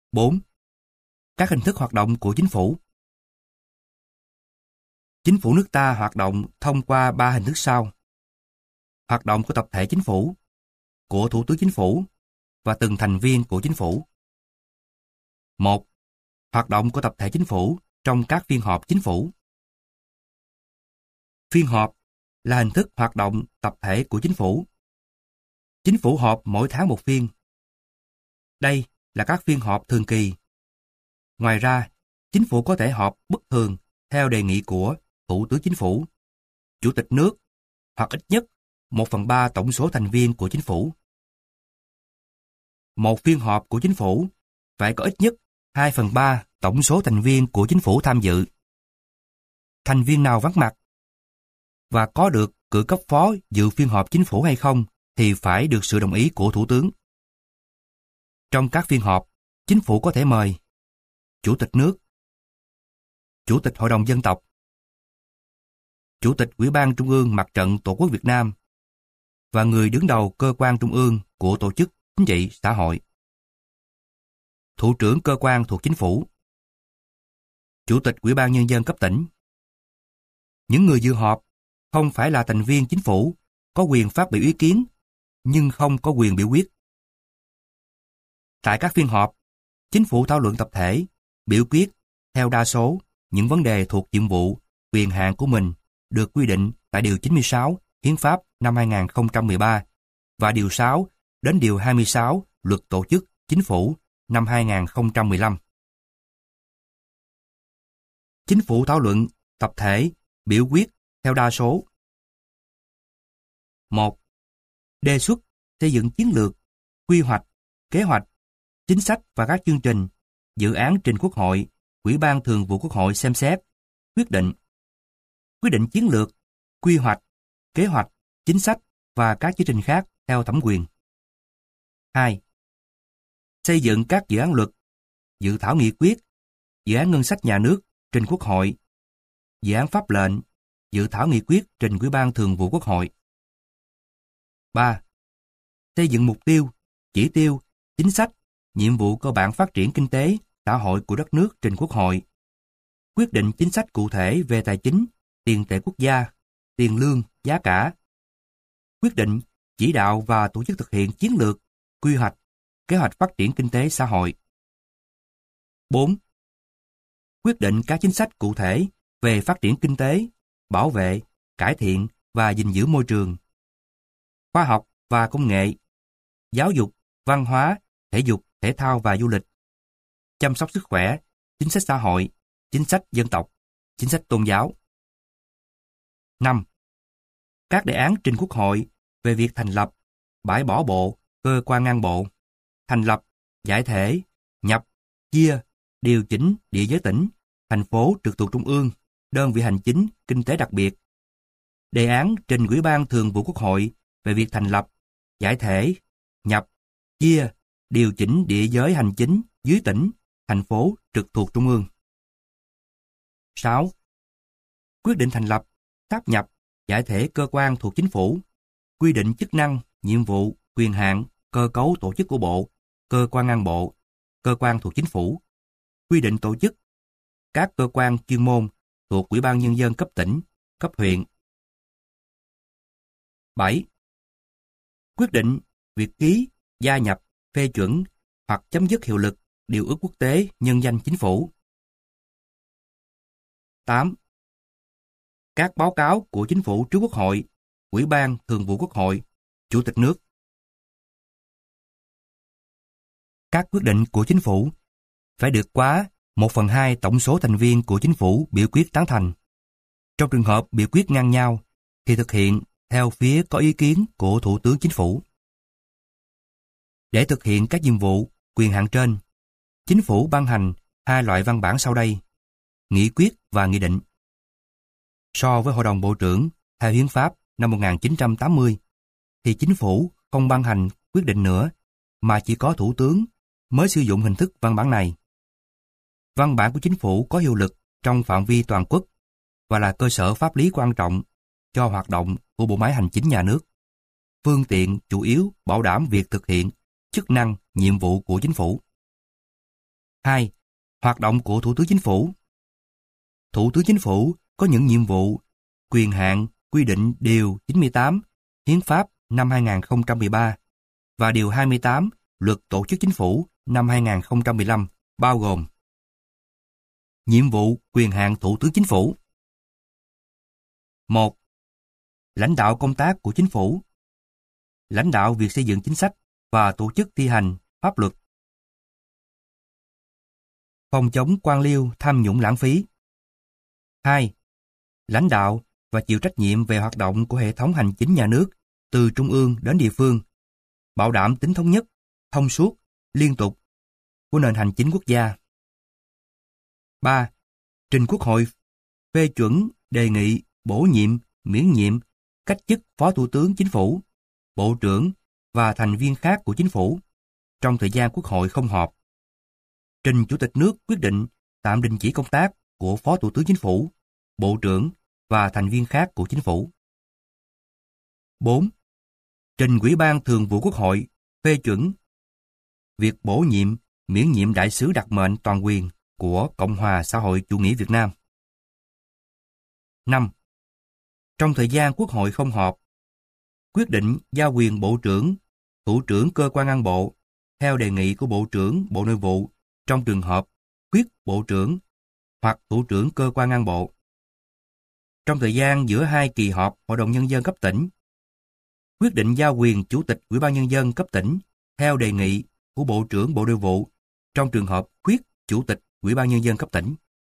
4. Các hình thức hoạt động của chính phủ. Chính phủ nước ta hoạt động thông qua 3 hình thức sau. Hoạt động của tập thể chính phủ, của Thủ tướng Chính phủ và từng thành viên của chính phủ. 1. Hoạt động của tập thể chính phủ trong các phiên họp chính phủ. Phiên họp là hình thức hoạt động tập thể của chính phủ. Chính phủ họp mỗi tháng một phiên. Đây là các phiên họp thường kỳ. Ngoài ra, chính phủ có thể họp bất thường theo đề nghị của Thủ tướng Chính phủ, Chủ tịch nước hoặc ít nhất 1/3 tổng số thành viên của chính phủ. Một phiên họp của chính phủ phải có ít nhất 2/3 tổng số thành viên của chính phủ tham dự. Thành viên nào vắng mặt và có được cử cấp phó dự phiên họp chính phủ hay không thì phải được sự đồng ý của Thủ tướng. Trong các phiên họp, chính phủ có thể mời Chủ tịch nước, Chủ tịch Hội đồng Dân tộc, Chủ tịch Ủy ban Trung ương Mặt trận Tổ quốc Việt Nam và người đứng đầu cơ quan trung ương của tổ chức chính trị xã hội. Thủ trưởng cơ quan thuộc chính phủ, Chủ tịch Ủy ban Nhân dân cấp tỉnh. Những người dự họp không phải là thành viên chính phủ, có quyền phát biểu ý kiến, nhưng không có quyền biểu quyết. Tại các phiên họp, chính phủ thảo luận tập thể, biểu quyết theo đa số những vấn đề thuộc nhiệm vụ, quyền hạn của mình được quy định tại Điều 96 Hiến pháp năm 2013 và Điều 6 đến Điều 26 Luật Tổ chức Chính phủ năm 2015. Chính phủ thảo luận tập thể, biểu quyết theo đa số. 1. Đề xuất xây dựng chiến lược, quy hoạch, kế hoạch, chính sách và các chương trình, dự án trình Quốc hội, Ủy ban Thường vụ Quốc hội xem xét, quyết định. Quyết định chiến lược, quy hoạch, kế hoạch, chính sách và các chương trình khác theo thẩm quyền. 2. Xây dựng các dự án luật, dự thảo nghị quyết, dự án ngân sách nhà nước trình Quốc hội, dự án pháp lệnh, dự thảo nghị quyết trình Ủy ban Thường vụ Quốc hội. 3. Xây dựng mục tiêu, chỉ tiêu, chính sách, nhiệm vụ cơ bản phát triển kinh tế, xã hội của đất nước trình Quốc hội. Quyết định chính sách cụ thể về tài chính, tiền tệ quốc gia, tiền lương, giá cả. Quyết định, chỉ đạo và tổ chức thực hiện chiến lược, quy hoạch, kế hoạch phát triển kinh tế xã hội. 4. Quyết định các chính sách cụ thể về phát triển kinh tế, bảo vệ, cải thiện và gìn giữ môi trường, khoa học và công nghệ, giáo dục, văn hóa, thể dục, thể thao và du lịch, chăm sóc sức khỏe, chính sách xã hội, chính sách dân tộc, chính sách tôn giáo. 5. Các đề án trình Quốc hội về việc thành lập, bãi bỏ bộ, cơ quan ngang bộ, thành lập, giải thể, nhập, chia, điều chỉnh địa giới tỉnh, thành phố trực thuộc trung ương, đơn vị hành chính, kinh tế đặc biệt. Đề án trình Ủy ban Thường vụ Quốc hội về việc thành lập, giải thể, nhập, chia, điều chỉnh địa giới hành chính dưới tỉnh, thành phố trực thuộc trung ương. 6. Quyết định thành lập, sáp nhập, giải thể cơ quan thuộc chính phủ, quy định chức năng, nhiệm vụ, quyền hạn, cơ cấu tổ chức của bộ, cơ quan ngang bộ, cơ quan thuộc chính phủ, quy định tổ chức các cơ quan chuyên môn thuộc Ủy ban Nhân dân cấp tỉnh, cấp huyện. 7. Quyết định việc ký, gia nhập, phê chuẩn hoặc chấm dứt hiệu lực điều ước quốc tế nhân danh chính phủ. 8. Các báo cáo của chính phủ trước Quốc hội, Ủy ban Thường vụ Quốc hội, Chủ tịch nước. Các quyết định của chính phủ phải được quá 1/2 tổng số thành viên của chính phủ biểu quyết tán thành. Trong trường hợp biểu quyết ngang nhau thì thực hiện theo phía có ý kiến của Thủ tướng Chính phủ. Để thực hiện các nhiệm vụ, quyền hạn trên, chính phủ ban hành 2 loại văn bản sau đây: nghị quyết và nghị định. So với Hội đồng Bộ trưởng theo Hiến pháp năm 1980, thì chính phủ không ban hành quyết định nữa, mà chỉ có Thủ tướng mới sử dụng hình thức văn bản này. Văn bản của chính phủ có hiệu lực trong phạm vi toàn quốc và là cơ sở pháp lý quan trọng cho hoạt động của bộ máy hành chính nhà nước, phương tiện chủ yếu bảo đảm việc thực hiện chức năng, nhiệm vụ của chính phủ. 2. Hoạt động của Thủ tướng Chính phủ. Thủ tướng Chính phủ có những nhiệm vụ, quyền hạn quy định Điều 98 Hiến pháp năm 2013 và Điều 28 Luật Tổ chức Chính phủ năm 2015 bao gồm: nhiệm vụ, quyền hạn Thủ tướng Chính phủ. 1. Lãnh đạo công tác của Chính phủ. Lãnh đạo việc xây dựng chính sách và tổ chức thi hành pháp luật. Phòng chống quan liêu, tham nhũng lãng phí. 2. Lãnh đạo và chịu trách nhiệm về hoạt động của hệ thống hành chính nhà nước từ trung ương đến địa phương, bảo đảm tính thống nhất, thông suốt, liên tục của nền hành chính quốc gia. 3. Trình Quốc hội phê chuẩn đề nghị bổ nhiệm, miễn nhiệm, cách chức Phó Thủ tướng Chính phủ, Bộ trưởng và thành viên khác của Chính phủ trong thời gian Quốc hội không họp. Trình Chủ tịch nước quyết định tạm đình chỉ công tác của Phó Thủ tướng Chính phủ, Bộ trưởng và thành viên khác của Chính phủ. 4. Trình Ủy ban Thường vụ Quốc hội phê chuẩn việc bổ nhiệm, miễn nhiệm đại sứ đặc mệnh toàn quyền của Cộng hòa xã hội chủ nghĩa Việt Nam. 5. Trong thời gian Quốc hội không họp, quyết định giao quyền Bộ trưởng, Thủ trưởng cơ quan ngang bộ theo đề nghị của Bộ trưởng Bộ Nội vụ trong trường hợp khuyết Bộ trưởng hoặc Thủ trưởng cơ quan ngang bộ. Trong thời gian giữa hai kỳ họp Hội đồng Nhân dân cấp tỉnh, quyết định giao quyền Chủ tịch Ủy ban Nhân dân cấp tỉnh theo đề nghị của Bộ trưởng Bộ Nội vụ trong trường hợp khuyết Chủ tịch Ủy ban Nhân dân cấp tỉnh.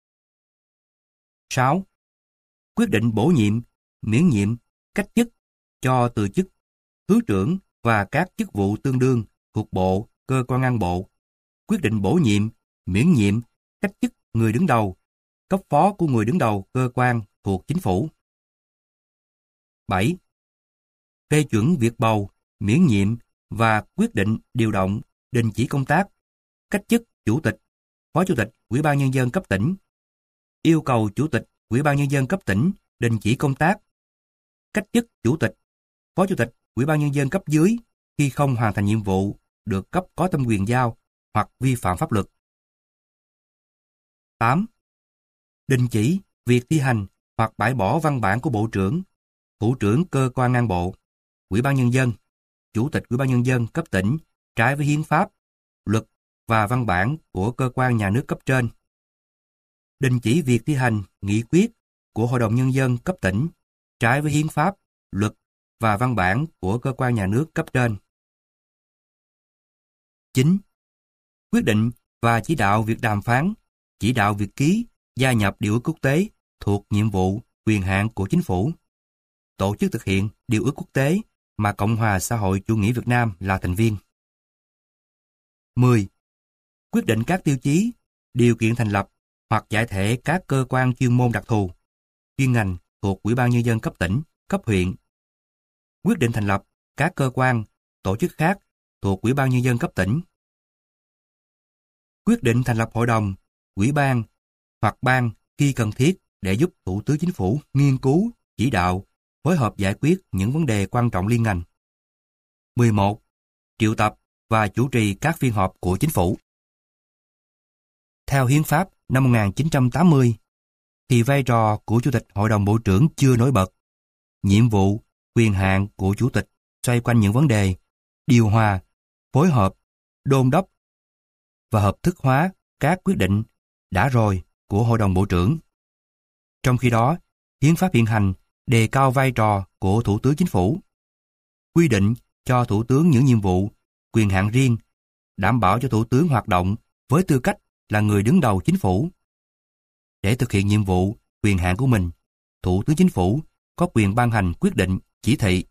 6. Quyết định bổ nhiệm, miễn nhiệm, cách chức cho từ chức Thứ trưởng và các chức vụ tương đương thuộc Bộ, cơ quan ngang bộ. Quyết định bổ nhiệm, miễn nhiệm, cách chức người đứng đầu, cấp phó của người đứng đầu cơ quan thuộc Chính phủ. 7. Phê chuẩn việc bầu, miễn nhiệm và quyết định điều động, đình chỉ công tác, cách chức Chủ tịch, Phó Chủ tịch Ủy ban Nhân dân cấp tỉnh, yêu cầu Chủ tịch Ủy ban Nhân dân cấp tỉnh đình chỉ công tác, cách chức Chủ tịch, Phó Chủ tịch Ủy ban Nhân dân cấp dưới khi không hoàn thành nhiệm vụ được cấp có thẩm quyền giao hoặc vi phạm pháp luật. 8. Đình chỉ việc thi hành hoặc bãi bỏ văn bản của Bộ trưởng, Thủ trưởng cơ quan ngang bộ, Ủy ban Nhân dân, Chủ tịch Ủy ban Nhân dân cấp tỉnh trái với hiến pháp, luật và văn bản của cơ quan nhà nước cấp trên. Đình chỉ việc thi hành nghị quyết của Hội đồng Nhân dân cấp tỉnh trái với hiến pháp, luật và văn bản của cơ quan nhà nước cấp trên. 9. Quyết định và chỉ đạo việc đàm phán, chỉ đạo việc ký, gia nhập điều ước quốc tế thuộc nhiệm vụ, quyền hạn của Chính phủ. Tổ chức thực hiện điều ước quốc tế mà Cộng hòa xã hội chủ nghĩa Việt Nam là thành viên. 10. Quyết định các tiêu chí, điều kiện thành lập hoặc giải thể các cơ quan chuyên môn đặc thù, chuyên ngành thuộc Ủy ban Nhân dân cấp tỉnh, cấp huyện. Quyết định thành lập các cơ quan, tổ chức khác thuộc Ủy ban Nhân dân cấp tỉnh. Quyết định thành lập hội đồng, ủy ban hoặc ban khi cần thiết để giúp Thủ tướng Chính phủ nghiên cứu, chỉ đạo, phối hợp giải quyết những vấn đề quan trọng liên ngành. 11. Triệu tập và chủ trì các phiên họp của Chính phủ. Theo Hiến pháp năm 1980, thì vai trò của Chủ tịch Hội đồng Bộ trưởng chưa nổi bật. Nhiệm vụ, quyền hạn của Chủ tịch xoay quanh những vấn đề điều hòa, phối hợp, đôn đốc và hợp thức hóa các quyết định đã rồi của Hội đồng Bộ trưởng. Trong khi đó, Hiến pháp hiện hành đề cao vai trò của Thủ tướng Chính phủ, quy định cho Thủ tướng những nhiệm vụ, quyền hạn riêng, đảm bảo cho Thủ tướng hoạt động với tư cách là người đứng đầu Chính phủ. Để thực hiện nhiệm vụ, quyền hạn của mình, Thủ tướng Chính phủ có quyền ban hành quyết định, chỉ thị.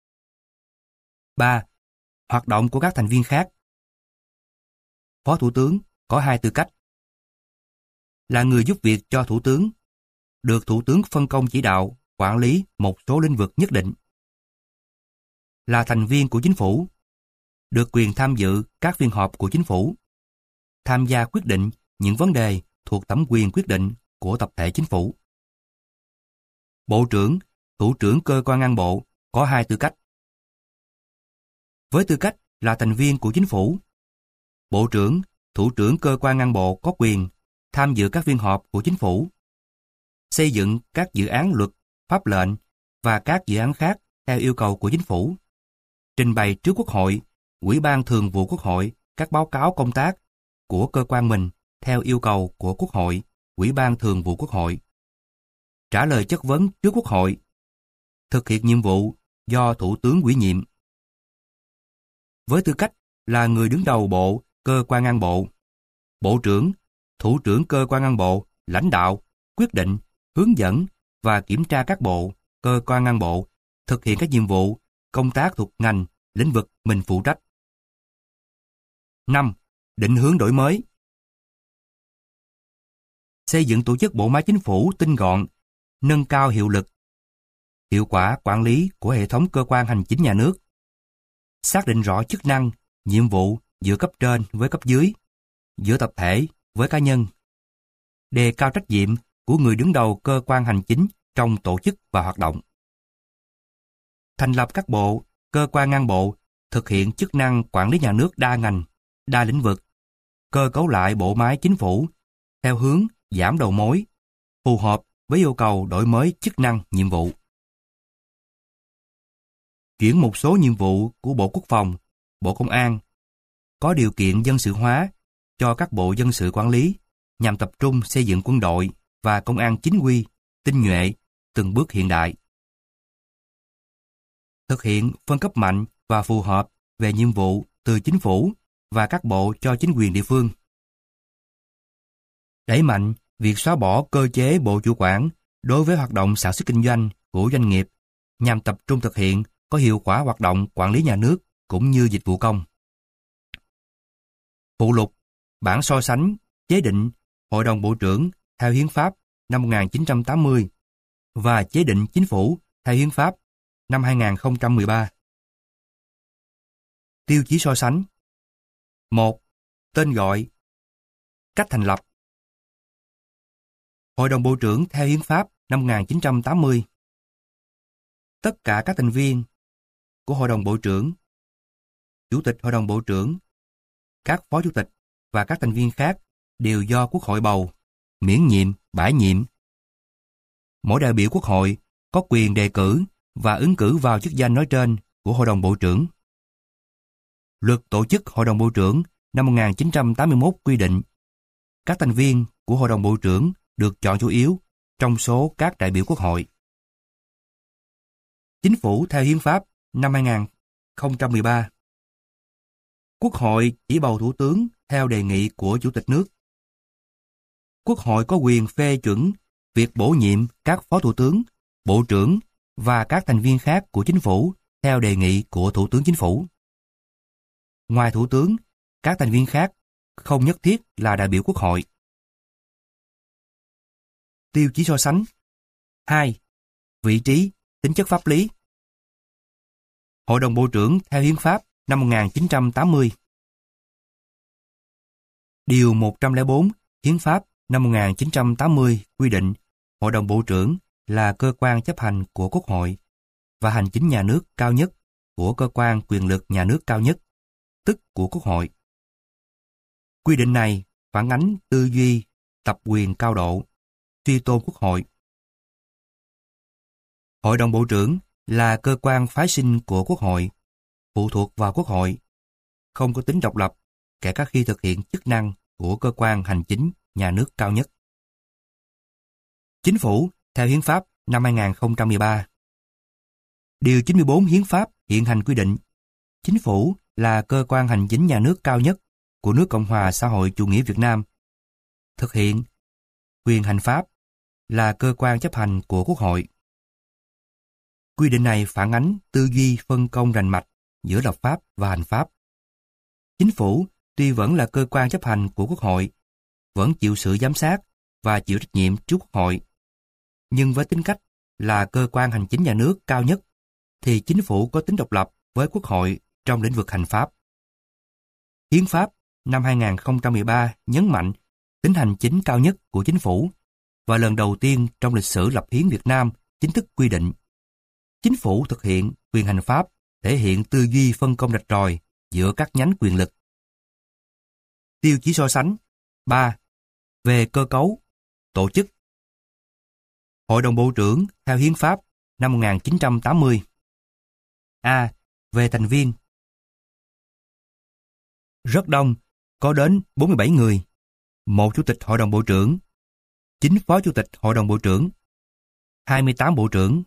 3. Hoạt động của các thành viên khác. Phó Thủ tướng có hai tư cách: là người giúp việc cho Thủ tướng, được Thủ tướng phân công chỉ đạo, quản lý một số lĩnh vực nhất định; là thành viên của Chính phủ, được quyền tham dự các phiên họp của Chính phủ, tham gia quyết định những vấn đề thuộc thẩm quyền quyết định của tập thể Chính phủ. Bộ trưởng, Thủ trưởng cơ quan ngang bộ có hai tư cách. Với tư cách là thành viên của Chính phủ, Bộ trưởng thủ trưởng cơ quan ngang bộ có quyền tham dự các phiên họp của chính phủ, xây dựng các dự án luật, pháp lệnh và các dự án khác theo yêu cầu của chính phủ, trình bày trước Quốc hội, Ủy ban Thường vụ Quốc hội các báo cáo công tác của cơ quan mình theo yêu cầu của Quốc hội, Ủy ban Thường vụ Quốc hội, trả lời chất vấn trước Quốc hội, thực hiện nhiệm vụ do Thủ tướng ủy nhiệm. Với tư cách là người đứng đầu bộ, cơ quan ngang bộ, Bộ trưởng, Thủ trưởng cơ quan ngang bộ lãnh đạo, quyết định, hướng dẫn và kiểm tra các bộ, cơ quan ngang bộ thực hiện các nhiệm vụ, công tác thuộc ngành, lĩnh vực mình phụ trách. 5. Định hướng đổi mới. Xây dựng tổ chức bộ máy chính phủ tinh gọn, nâng cao hiệu lực, hiệu quả quản lý của hệ thống cơ quan hành chính nhà nước, xác định rõ chức năng, nhiệm vụ giữa cấp trên với cấp dưới, giữa tập thể với cá nhân, đề cao trách nhiệm của người đứng đầu cơ quan hành chính trong tổ chức và hoạt động. Thành lập các bộ, cơ quan ngang bộ, thực hiện chức năng quản lý nhà nước đa ngành, đa lĩnh vực, cơ cấu lại bộ máy chính phủ theo hướng giảm đầu mối, phù hợp với yêu cầu đổi mới chức năng, nhiệm vụ. Chuyển một số nhiệm vụ của Bộ Quốc phòng, Bộ Công an có điều kiện dân sự hóa cho các bộ dân sự quản lý nhằm tập trung xây dựng quân đội và công an chính quy, tinh nhuệ, từng bước hiện đại. Thực hiện phân cấp mạnh và phù hợp về nhiệm vụ từ chính phủ và các bộ cho chính quyền địa phương. Đẩy mạnh việc xóa bỏ cơ chế bộ chủ quản đối với hoạt động sản xuất kinh doanh của doanh nghiệp nhằm tập trung thực hiện có hiệu quả hoạt động quản lý nhà nước cũng như dịch vụ công. Phụ lục, bản so sánh, chế định Hội đồng Bộ trưởng theo Hiến pháp năm 1980 và chế định Chính phủ theo Hiến pháp năm 2013. Tiêu chí so sánh. 1. Tên gọi. Cách thành lập. Hội đồng Bộ trưởng theo Hiến pháp năm 1980. Tất cả các thành viên của Hội đồng Bộ trưởng, Chủ tịch Hội đồng Bộ trưởng, các phó chủ tịch và các thành viên khác đều do Quốc hội bầu, miễn nhiệm, bãi nhiệm. Mỗi đại biểu Quốc hội có quyền đề cử và ứng cử vào chức danh nói trên của Hội đồng Bộ trưởng. Luật tổ chức Hội đồng Bộ trưởng năm 1981 quy định các thành viên của Hội đồng Bộ trưởng được chọn chủ yếu trong số các đại biểu Quốc hội. Chính phủ theo Hiến pháp năm 2013. Quốc hội chỉ bầu thủ tướng theo đề nghị của Chủ tịch nước. Quốc hội có quyền phê chuẩn việc bổ nhiệm các phó thủ tướng, bộ trưởng và các thành viên khác của chính phủ theo đề nghị của Thủ tướng Chính phủ. Ngoài thủ tướng, các thành viên khác không nhất thiết là đại biểu Quốc hội. Tiêu chí so sánh. 2. Vị trí, tính chất pháp lý. Hội đồng Bộ trưởng theo Hiến pháp năm 1980. Điều 104 Hiến pháp năm 1980 quy định Hội đồng Bộ trưởng là cơ quan chấp hành của Quốc hội và hành chính nhà nước cao nhất của cơ quan quyền lực nhà nước cao nhất, tức của Quốc hội. Quy định này phản ánh tư duy, tập quyền cao độ, suy tôn Quốc hội. Hội đồng Bộ trưởng là cơ quan phái sinh của Quốc hội, phụ thuộc vào Quốc hội, không có tính độc lập, kể cả khi thực hiện chức năng của cơ quan hành chính nhà nước cao nhất. Chính phủ theo Hiến pháp năm 2013. Điều 94 Hiến pháp hiện hành quy định Chính phủ là cơ quan hành chính nhà nước cao nhất của nước Cộng hòa xã hội chủ nghĩa Việt Nam. Thực hiện quyền hành pháp là cơ quan chấp hành của Quốc hội. Quy định này phản ánh tư duy phân công rành mạch giữa lập pháp và hành pháp. Chính phủ tuy vẫn là cơ quan chấp hành của Quốc hội, vẫn chịu sự giám sát và chịu trách nhiệm trước Quốc hội. Nhưng với tính cách là cơ quan hành chính nhà nước cao nhất, thì chính phủ có tính độc lập với Quốc hội trong lĩnh vực hành pháp. Hiến pháp năm 2013 nhấn mạnh tính hành chính cao nhất của chính phủ và lần đầu tiên trong lịch sử lập hiến Việt Nam chính thức quy định chính phủ thực hiện quyền hành pháp thể hiện tư duy phân công rạch ròi giữa các nhánh quyền lực. Tiêu chí so sánh. 3. Về cơ cấu, tổ chức. Hội đồng Bộ trưởng theo Hiến pháp năm 1980. A. Về thành viên. Rất đông, có đến 47 người. 1 Chủ tịch Hội đồng Bộ trưởng, 9 Phó Chủ tịch Hội đồng Bộ trưởng, 28 Bộ trưởng,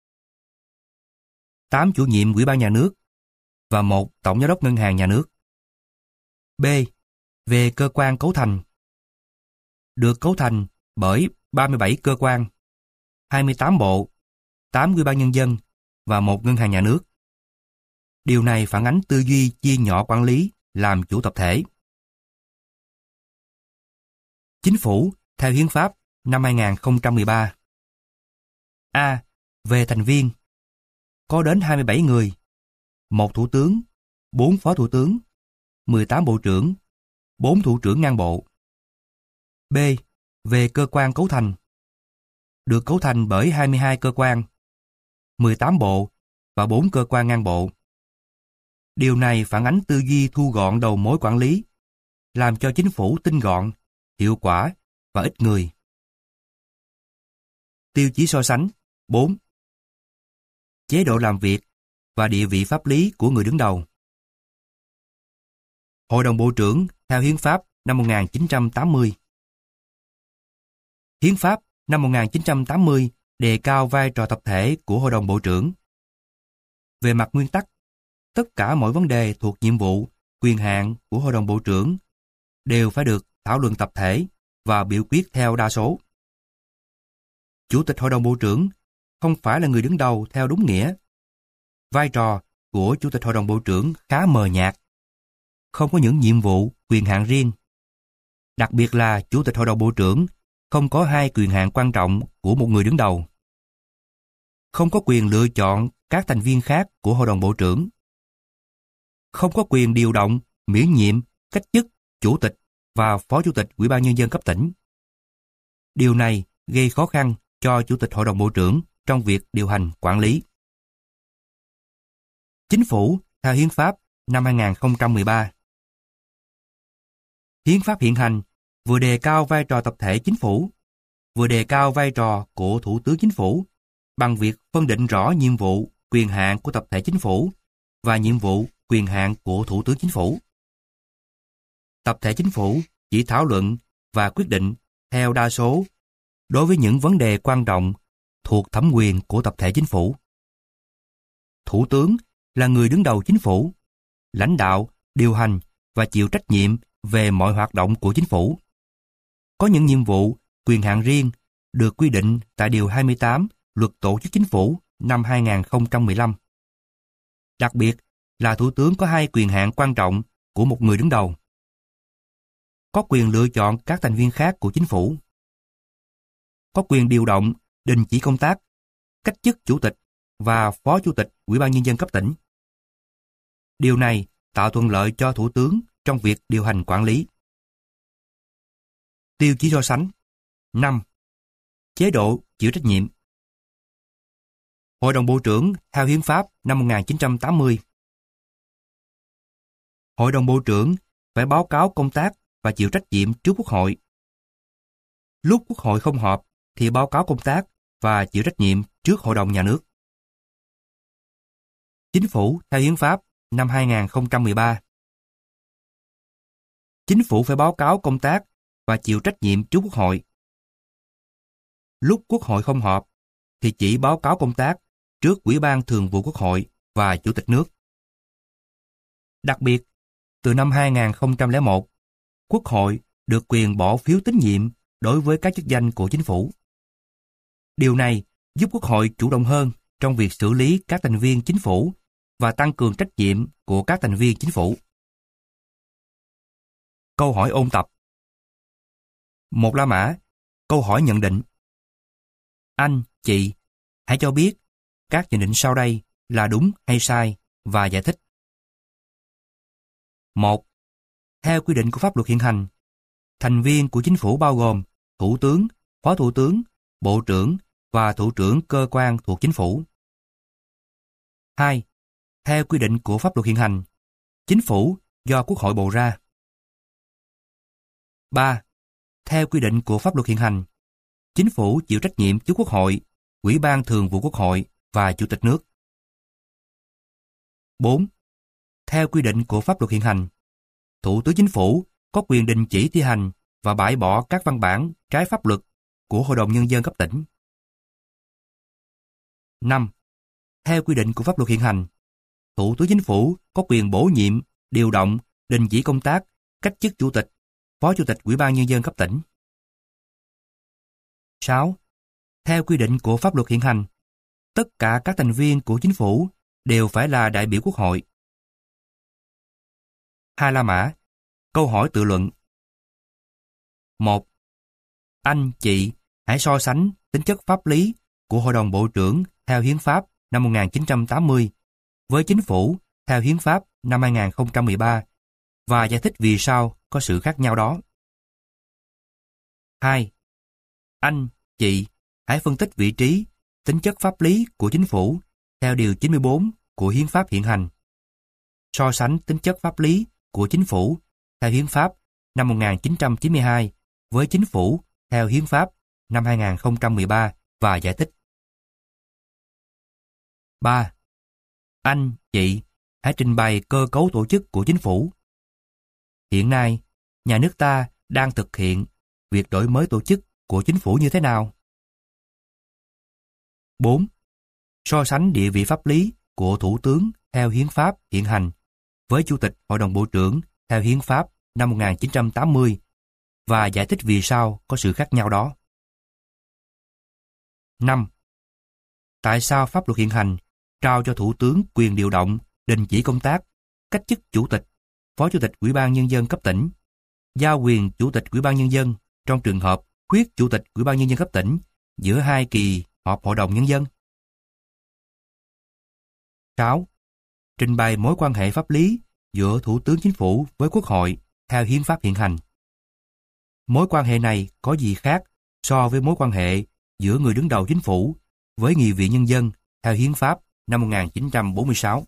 8 chủ nhiệm Ủy ban Nhà nước và 1 Tổng Giám đốc Ngân hàng Nhà nước. B. Về cơ quan cấu thành. Được cấu thành bởi 37 cơ quan, 28 bộ, 8 Ủy ban Nhân dân và 1 Ngân hàng Nhà nước. Điều này phản ánh tư duy chia nhỏ quản lý làm chủ tập thể. Chính phủ theo Hiến pháp năm 2013. A. Về thành viên. Có đến 27 người, 1 thủ tướng, 4 phó thủ tướng, 18 bộ trưởng, 4 thủ trưởng ngang bộ. B. Về cơ quan cấu thành. Được cấu thành bởi 22 cơ quan, 18 bộ và 4 cơ quan ngang bộ. Điều này phản ánh tư duy thu gọn đầu mối quản lý, làm cho chính phủ tinh gọn, hiệu quả và ít người. Tiêu chí so sánh. 4. Chế độ làm việc và địa vị pháp lý của người đứng đầu. Hội đồng Bộ trưởng theo Hiến pháp năm 1980. Hiến pháp năm 1980 đề cao vai trò tập thể của Hội đồng Bộ trưởng. Về mặt nguyên tắc, tất cả mọi vấn đề thuộc nhiệm vụ, quyền hạn của Hội đồng Bộ trưởng đều phải được thảo luận tập thể và biểu quyết theo đa số. Chủ tịch Hội đồng Bộ trưởng không phải là người đứng đầu theo đúng nghĩa. Vai trò của Chủ tịch Hội đồng Bộ trưởng khá mờ nhạt, không có những nhiệm vụ, quyền hạn riêng. Đặc biệt là Chủ tịch Hội đồng Bộ trưởng không có 2 quyền hạn quan trọng của một người đứng đầu. Không có quyền lựa chọn các thành viên khác của Hội đồng Bộ trưởng. Không có quyền điều động, miễn nhiệm, cách chức Chủ tịch và Phó Chủ tịch Ủy ban Nhân dân cấp tỉnh. Điều này gây khó khăn cho Chủ tịch Hội đồng Bộ trưởng trong việc điều hành quản lý. Chính phủ theo Hiến pháp năm 2013. Hiến pháp hiện hành vừa đề cao vai trò tập thể chính phủ, vừa đề cao vai trò của Thủ tướng Chính phủ bằng việc phân định rõ nhiệm vụ, quyền hạn của tập thể chính phủ và nhiệm vụ, quyền hạn của Thủ tướng Chính phủ. Tập thể chính phủ chỉ thảo luận và quyết định theo đa số đối với những vấn đề quan trọng thuộc thẩm quyền của tập thể chính phủ. Thủ tướng là người đứng đầu chính phủ, lãnh đạo, điều hành và chịu trách nhiệm về mọi hoạt động của chính phủ. Có những nhiệm vụ, quyền hạn riêng được quy định tại Điều 28 Luật Tổ chức Chính phủ năm 2015. Đặc biệt là Thủ tướng có 2 quyền hạn quan trọng của một người đứng đầu. Có quyền lựa chọn các thành viên khác của chính phủ. Có quyền điều động, đình chỉ công tác, cách chức Chủ tịch và Phó Chủ tịch Ủy ban Nhân dân cấp tỉnh. Điều này tạo thuận lợi cho Thủ tướng trong việc điều hành quản lý. Tiêu chí so sánh. 5. Chế độ chịu trách nhiệm. Hội đồng Bộ trưởng theo Hiến pháp năm 1980. Hội đồng Bộ trưởng phải báo cáo công tác và chịu trách nhiệm trước Quốc hội. Lúc Quốc hội không họp thì báo cáo công tác và chịu trách nhiệm trước Hội đồng Nhà nước. Chính phủ theo Hiến pháp năm 2013. Chính phủ phải báo cáo công tác và chịu trách nhiệm trước Quốc hội. Lúc Quốc hội không họp thì chỉ báo cáo công tác trước Ủy ban Thường vụ Quốc hội và Chủ tịch nước. Đặc biệt, từ năm 2001, Quốc hội được quyền bỏ phiếu tín nhiệm đối với các chức danh của chính phủ. Điều này giúp Quốc hội chủ động hơn trong việc xử lý các thành viên chính phủ và tăng cường trách nhiệm của các thành viên chính phủ. Câu hỏi ôn tập. 1 La Mã. Câu hỏi nhận định. Anh, chị, hãy cho biết các nhận định sau đây là đúng hay sai và giải thích. 1. Theo quy định của pháp luật hiện hành, thành viên của chính phủ bao gồm Thủ tướng, Phó Thủ tướng, Bộ trưởng và Thủ trưởng cơ quan thuộc chính phủ. 2. Theo quy định của pháp luật hiện hành, chính phủ do Quốc hội bầu ra. 3. Theo quy định của pháp luật hiện hành, Chính phủ chịu trách nhiệm trước Quốc hội, Ủy ban Thường vụ Quốc hội và Chủ tịch nước. 4. Theo quy định của pháp luật hiện hành, Thủ tướng Chính phủ có quyền đình chỉ thi hành và bãi bỏ các văn bản trái pháp luật của Hội đồng Nhân dân cấp tỉnh. 5. Theo quy định của pháp luật hiện hành, Thủ tướng Chính phủ có quyền bổ nhiệm, điều động, đình chỉ công tác, cách chức Chủ tịch, Phó Chủ tịch Ủy ban Nhân dân cấp tỉnh. 6. Theo quy định của pháp luật hiện hành, tất cả các thành viên của Chính phủ đều phải là đại biểu Quốc hội. 2 La Mã. Câu hỏi tự luận. 1. Anh, chị, hãy so sánh tính chất pháp lý của Hội đồng Bộ trưởng theo Hiến pháp năm 1980 với Chính phủ theo Hiến pháp năm 2013 và giải thích vì sao có sự khác nhau đó. 2. Anh, chị, hãy phân tích vị trí, tính chất pháp lý của Chính phủ theo Điều 94 của Hiến pháp hiện hành. So sánh tính chất pháp lý của Chính phủ theo Hiến pháp năm 1992 với Chính phủ theo Hiến pháp năm 2013 và giải thích. 3. Anh, chị, hãy trình bày cơ cấu tổ chức của Chính phủ. Hiện nay, nhà nước ta đang thực hiện việc đổi mới tổ chức của Chính phủ như thế nào? 4. So sánh địa vị pháp lý của Thủ tướng theo Hiến pháp hiện hành với Chủ tịch Hội đồng Bộ trưởng theo Hiến pháp năm 1980 và giải thích vì sao có sự khác nhau đó. 5. Tại sao pháp luật hiện hành trao cho Thủ tướng quyền điều động, đình chỉ công tác, cách chức Chủ tịch, Phó Chủ tịch Ủy ban Nhân dân cấp tỉnh, giao quyền Chủ tịch Ủy ban Nhân dân trong trường hợp khuyết Chủ tịch Ủy ban Nhân dân cấp tỉnh giữa hai kỳ họp Hội đồng Nhân dân? 6. Trình bày mối quan hệ pháp lý giữa Thủ tướng Chính phủ với Quốc hội theo Hiến pháp hiện hành. Mối quan hệ này có gì khác so với mối quan hệ giữa người đứng đầu Chính phủ với nghị viện nhân dân theo Hiến pháp năm 1946?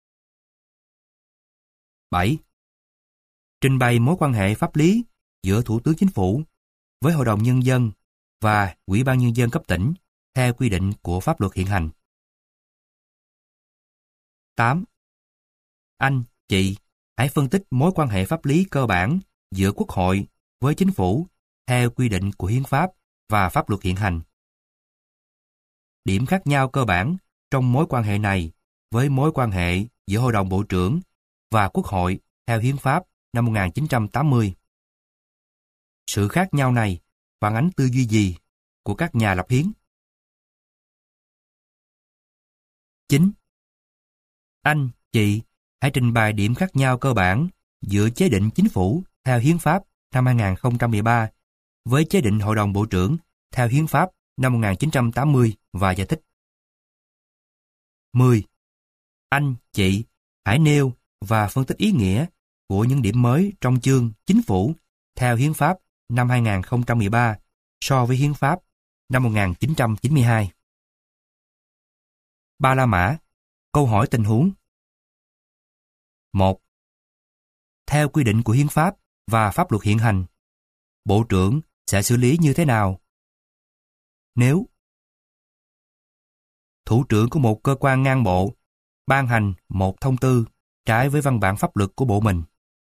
7. Trình bày mối quan hệ pháp lý giữa Thủ tướng Chính phủ với Hội đồng Nhân dân và Ủy ban Nhân dân cấp tỉnh theo quy định của pháp luật hiện hành. 8. Anh, chị, hãy phân tích mối quan hệ pháp lý cơ bản giữa Quốc hội với Chính phủ theo quy định của Hiến pháp và pháp luật hiện hành. Điểm khác nhau cơ bản trong mối quan hệ này với mối quan hệ giữa Hội đồng Bộ trưởng và Quốc hội theo Hiến pháp năm 1980. Sự khác nhau này phản ánh tư duy gì của các nhà lập hiến? 9. Anh, chị, hãy trình bày điểm khác nhau cơ bản giữa chế định Chính phủ theo Hiến pháp năm 2013 với chế định Hội đồng Bộ trưởng theo Hiến pháp năm 1980 và giải thích. 10. Anh, chị, hãy nêu và phân tích ý nghĩa của những điểm mới trong chương Chính phủ theo Hiến pháp năm 2013 so với Hiến pháp năm 1992. 3 La Mã. Câu hỏi tình huống. 1. Theo quy định của Hiến pháp và pháp luật hiện hành, Bộ trưởng sẽ xử lý như thế nào nếu Thủ trưởng của một cơ quan ngang bộ ban hành một thông tư trái với văn bản pháp luật của bộ mình?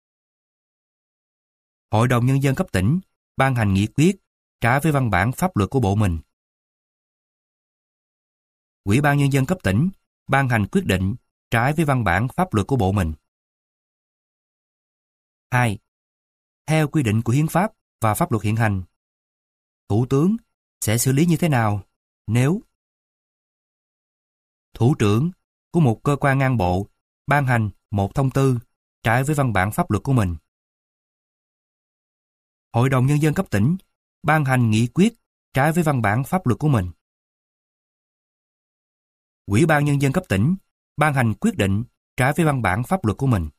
Hội đồng Nhân dân cấp tỉnh ban hành nghị quyết trái với văn bản pháp luật của bộ mình. Ủy ban Nhân dân cấp tỉnh ban hành quyết định trái với văn bản pháp luật của bộ mình. 2. Theo quy định của Hiến pháp và pháp luật hiện hành, Thủ tướng sẽ xử lý như thế nào nếu Thủ trưởng của một cơ quan ngang bộ ban hành một thông tư trái với văn bản pháp luật của mình? Hội đồng Nhân dân cấp tỉnh ban hành nghị quyết trái với văn bản pháp luật của mình. Ủy ban Nhân dân cấp tỉnh ban hành quyết định trái với văn bản pháp luật của mình.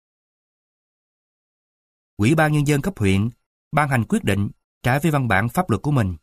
Ủy ban Nhân dân cấp huyện ban hành quyết định trái với văn bản pháp luật của mình.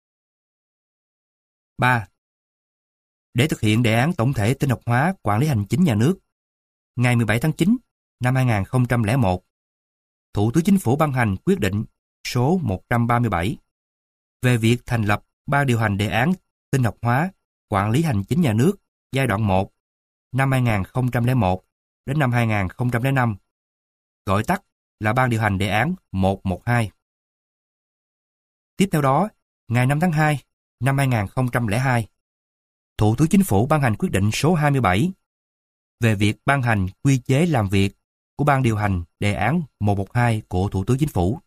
3. Để thực hiện đề án tổng thể tinh học hóa quản lý hành chính nhà nước, ngày 17 tháng 9 năm 2001, Thủ tướng Chính phủ ban hành quyết định số 137 về việc thành lập Ban điều hành đề án tin học hóa quản lý hành chính nhà nước giai đoạn 1 năm 2001 đến năm 2005, gọi tắt là Ban điều hành đề án 112. Tiếp theo đó, ngày 5 tháng 2 năm 2002, Thủ tướng Chính phủ ban hành quyết định số 27 về việc ban hành quy chế làm việc của Ban điều hành đề án 112 của Thủ tướng Chính phủ.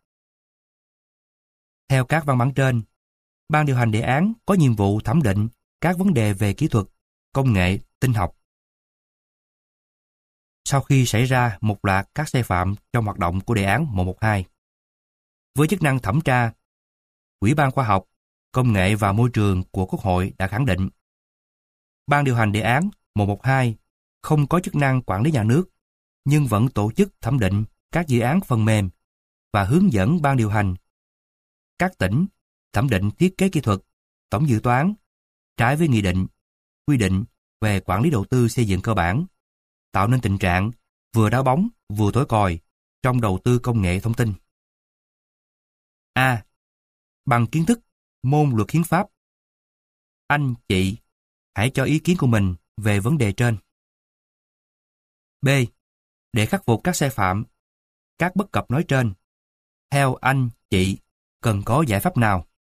Theo các văn bản trên, Ban điều hành đề án có nhiệm vụ thẩm định các vấn đề về kỹ thuật, công nghệ, tin học. Sau khi xảy ra một loạt các sai phạm trong hoạt động của đề án 112, với chức năng thẩm tra, Ủy ban Khoa học, Công nghệ và Môi trường của Quốc hội đã khẳng định Ban điều hành đề án 112 không có chức năng quản lý nhà nước, nhưng vẫn tổ chức thẩm định các dự án phần mềm và hướng dẫn ban điều hành các tỉnh thẩm định thiết kế kỹ thuật, tổng dự toán, trái với nghị định, quy định về quản lý đầu tư xây dựng cơ bản, tạo nên tình trạng vừa đá bóng vừa thổi còi trong đầu tư công nghệ thông tin. A. Bằng kiến thức môn luật hiến pháp, anh, chị hãy cho ý kiến của mình về vấn đề trên. B. Để khắc phục các sai phạm, các bất cập nói trên, theo anh, chị cần có giải pháp nào?